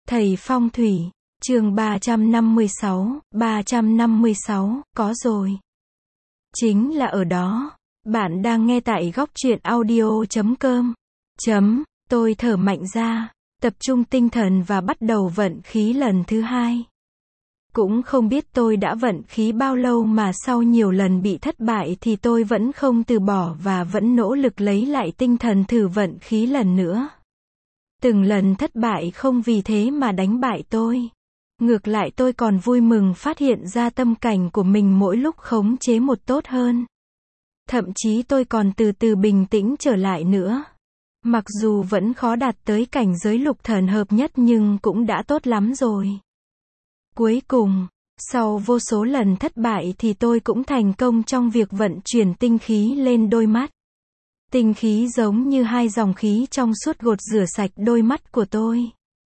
Thầy phong thủy, chương 356, có rồi. Chính là ở đó. Bạn đang nghe tại góc truyện audio.com. Tôi thở mạnh ra, tập trung tinh thần và bắt đầu vận khí lần thứ hai. Cũng không biết tôi đã vận khí bao lâu mà sau nhiều lần bị thất bại thì tôi vẫn không từ bỏ và vẫn nỗ lực lấy lại tinh thần thử vận khí lần nữa. Từng lần thất bại không vì thế mà đánh bại tôi. Ngược lại tôi còn vui mừng phát hiện ra tâm cảnh của mình mỗi lúc khống chế một tốt hơn. Thậm chí tôi còn từ từ bình tĩnh trở lại nữa. Mặc dù vẫn khó đạt tới cảnh giới lục thần hợp nhất nhưng cũng đã tốt lắm rồi. Cuối cùng, sau vô số lần thất bại thì tôi cũng thành công trong việc vận chuyển tinh khí lên đôi mắt. Tinh khí giống như hai dòng khí trong suốt gột rửa sạch đôi mắt của tôi.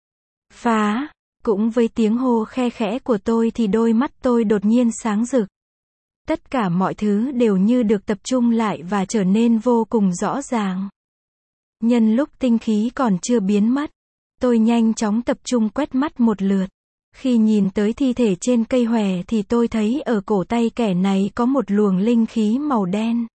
Phá! Cũng với tiếng hô khe khẽ của tôi thì đôi mắt tôi đột nhiên sáng rực. Tất cả mọi thứ đều như được tập trung lại và trở nên vô cùng rõ ràng. Nhân lúc tinh khí còn chưa biến mất, tôi nhanh chóng tập trung quét mắt một lượt. Khi nhìn tới thi thể trên cây hòe thì tôi thấy ở cổ tay kẻ này có một luồng linh khí màu đen.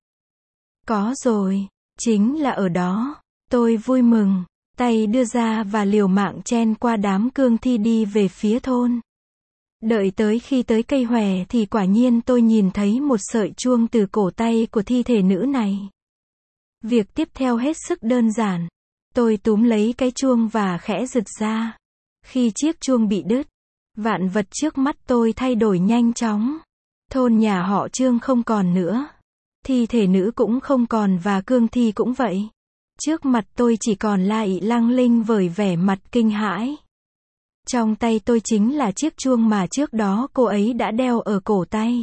Có rồi, chính là ở đó. Tôi vui mừng, tay đưa ra và liều mạng chen qua đám cương thi đi về phía thôn. Đợi tới khi tới cây hòe thì quả nhiên tôi nhìn thấy một sợi chuông từ cổ tay của thi thể nữ này. Việc tiếp theo hết sức đơn giản. Tôi túm lấy cái chuông và khẽ giật ra. Khi chiếc chuông bị đứt, vạn vật trước mắt tôi thay đổi nhanh chóng. Thôn nhà họ Trương không còn nữa. Thi thể nữ cũng không còn và cương thi cũng vậy. Trước mặt tôi chỉ còn lại Lăng Linh với vẻ mặt kinh hãi. Trong tay tôi chính là chiếc chuông mà trước đó cô ấy đã đeo ở cổ tay.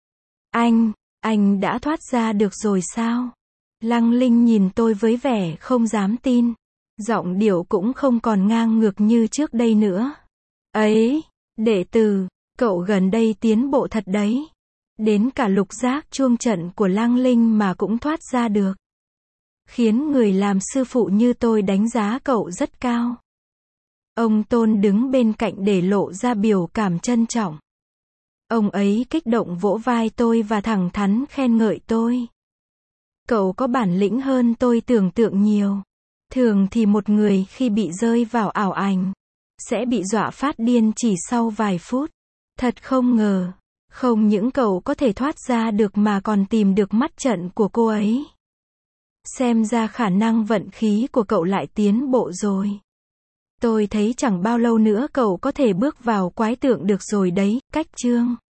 Anh đã thoát ra được rồi sao? Lăng Linh nhìn tôi với vẻ không dám tin. Giọng điệu cũng không còn ngang ngược như trước đây nữa. Ấy, đệ tử, cậu gần đây tiến bộ thật đấy. Đến cả lục giác chuông trận của Lăng Linh mà cũng thoát ra được. Khiến người làm sư phụ như tôi đánh giá cậu rất cao. Ông Tôn đứng bên cạnh để lộ ra biểu cảm trân trọng. Ông ấy kích động vỗ vai tôi và thẳng thắn khen ngợi tôi. Cậu có bản lĩnh hơn tôi tưởng tượng nhiều. Thường thì một người khi bị rơi vào ảo ảnh, sẽ bị dọa phát điên chỉ sau vài phút. Thật không ngờ, không những cậu có thể thoát ra được mà còn tìm được mắt trận của cô ấy. Xem ra khả năng vận khí của cậu lại tiến bộ rồi. Tôi thấy chẳng bao lâu nữa cậu có thể bước vào quái tượng được rồi đấy, cách chương.